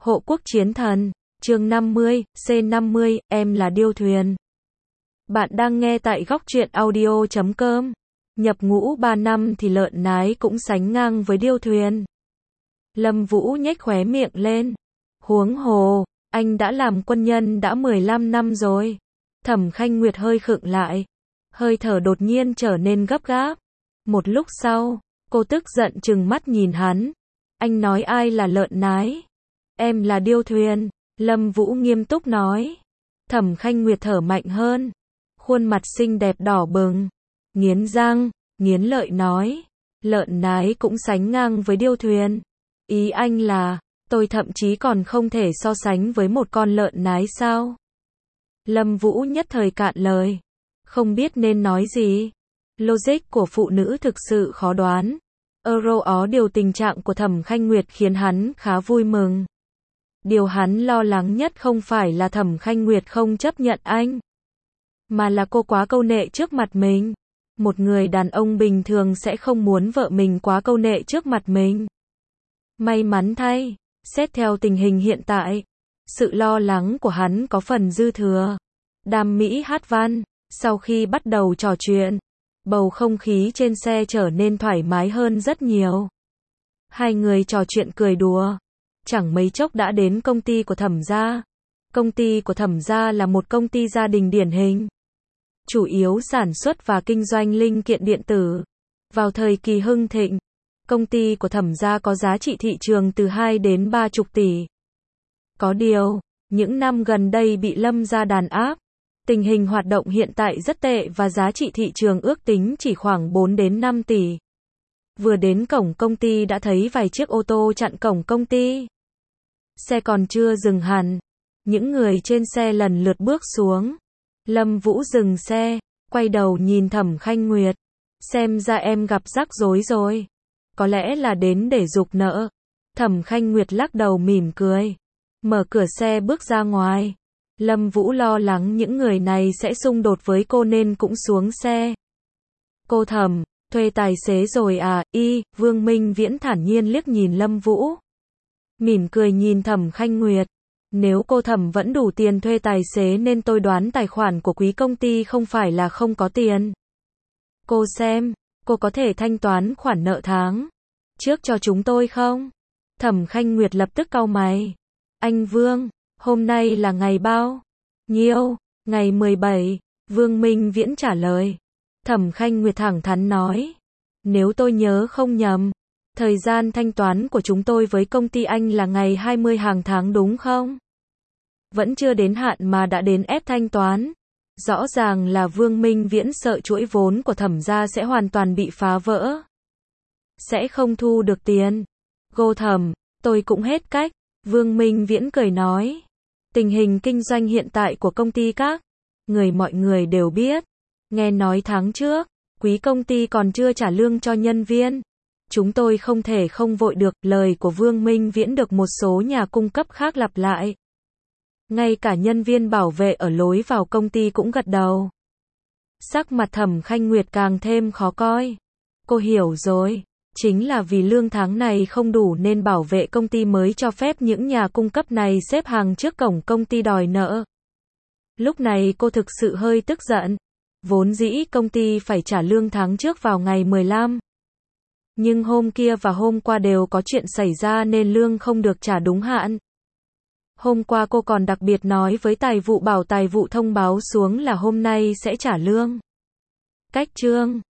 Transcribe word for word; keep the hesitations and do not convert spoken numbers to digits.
Hộ quốc chiến thần, chương năm mươi, C năm mươi, em là điêu thuyền. Bạn đang nghe tại góc truyện audio chấm com. Nhập ngũ ba năm thì lợn nái cũng sánh ngang với điêu thuyền. Lâm Vũ nhếch khóe miệng lên. Huống hồ, anh đã làm quân nhân đã mười lăm năm rồi. Thẩm Khanh Nguyệt hơi khựng lại. Hơi thở đột nhiên trở nên gấp gáp. Một lúc sau, cô tức giận trừng mắt nhìn hắn. Anh nói ai là lợn nái? Em là điêu thuyền, Lâm Vũ nghiêm túc nói. Thẩm Khanh Nguyệt thở mạnh hơn. Khuôn mặt xinh đẹp đỏ bừng. Nghiến răng, nghiến lợi nói. Lợn nái cũng sánh ngang với điêu thuyền. Ý anh là, tôi thậm chí còn không thể so sánh với một con lợn nái sao? Lâm Vũ nhất thời cạn lời. Không biết nên nói gì. Logic của phụ nữ thực sự khó đoán. Euro ó điều tình trạng của Thẩm Khanh Nguyệt khiến hắn khá vui mừng. Điều hắn lo lắng nhất không phải là Thẩm Khanh Nguyệt không chấp nhận anh, mà là cô quá câu nệ trước mặt mình. Một người đàn ông bình thường sẽ không muốn vợ mình quá câu nệ trước mặt mình. May mắn thay, xét theo tình hình hiện tại, sự lo lắng của hắn có phần dư thừa. Đàm Mỹ hát văn, sau khi bắt đầu trò chuyện, bầu không khí trên xe trở nên thoải mái hơn rất nhiều. Hai người trò chuyện cười đùa. Chẳng mấy chốc đã đến công ty của Thẩm gia. Công ty của Thẩm gia là một công ty gia đình điển hình, chủ yếu sản xuất và kinh doanh linh kiện điện tử. Vào thời kỳ hưng thịnh, công ty của Thẩm gia có giá trị thị trường từ hai đến ba chục tỷ. Có điều, những năm gần đây bị Lâm gia đàn áp. Tình hình hoạt động hiện tại rất tệ và giá trị thị trường ước tính chỉ khoảng bốn đến năm tỷ. Vừa đến cổng công ty đã thấy vài chiếc ô tô chặn cổng công ty. Xe còn chưa dừng hẳn. Những người trên xe lần lượt bước xuống. Lâm Vũ dừng xe, quay đầu nhìn Thẩm Khanh Nguyệt. Xem ra em gặp rắc rối rồi. Có lẽ là đến để giục nợ. Thẩm Khanh Nguyệt lắc đầu mỉm cười. Mở cửa xe bước ra ngoài. Lâm Vũ lo lắng những người này sẽ xung đột với cô nên cũng xuống xe. Cô Thẩm, thuê tài xế rồi à? Y, Vương Minh Viễn thản nhiên liếc nhìn Lâm Vũ. Mỉm cười nhìn Thẩm Khanh Nguyệt. Nếu cô Thẩm vẫn đủ tiền thuê tài xế nên tôi đoán tài khoản của quý công ty không phải là không có tiền. Cô xem, cô có thể thanh toán khoản nợ tháng trước cho chúng tôi không? Thẩm Khanh Nguyệt lập tức cau mày. Anh Vương, hôm nay là ngày bao nhiêu? Ngày mười bảy, Vương Minh Viễn trả lời. Thẩm Khanh Nguyệt thẳng thắn nói. Nếu tôi nhớ không nhầm, thời gian thanh toán của chúng tôi với công ty anh là ngày hai mươi hàng tháng đúng không? Vẫn chưa đến hạn mà đã đến ép thanh toán. Rõ ràng là Vương Minh Viễn sợ chuỗi vốn của Thẩm gia sẽ hoàn toàn bị phá vỡ. Sẽ không thu được tiền. Cô Thẩm, tôi cũng hết cách. Vương Minh Viễn cười nói. Tình hình kinh doanh hiện tại của công ty các người mọi người đều biết. Nghe nói tháng trước, quý công ty còn chưa trả lương cho nhân viên. Chúng tôi không thể không vội được. Lời của Vương Minh Viễn được một số nhà cung cấp khác lặp lại. Ngay cả nhân viên bảo vệ ở lối vào công ty cũng gật đầu. Sắc mặt Thẩm Khanh Nguyệt càng thêm khó coi. Cô hiểu rồi. Chính là vì lương tháng này không đủ nên bảo vệ công ty mới cho phép những nhà cung cấp này xếp hàng trước cổng công ty đòi nợ. Lúc này cô thực sự hơi tức giận. Vốn dĩ công ty phải trả lương tháng trước vào ngày mười lăm. Nhưng hôm kia và hôm qua đều có chuyện xảy ra nên lương không được trả đúng hạn. Hôm qua cô còn đặc biệt nói với tài vụ bảo tài vụ thông báo xuống là hôm nay sẽ trả lương. Cách chương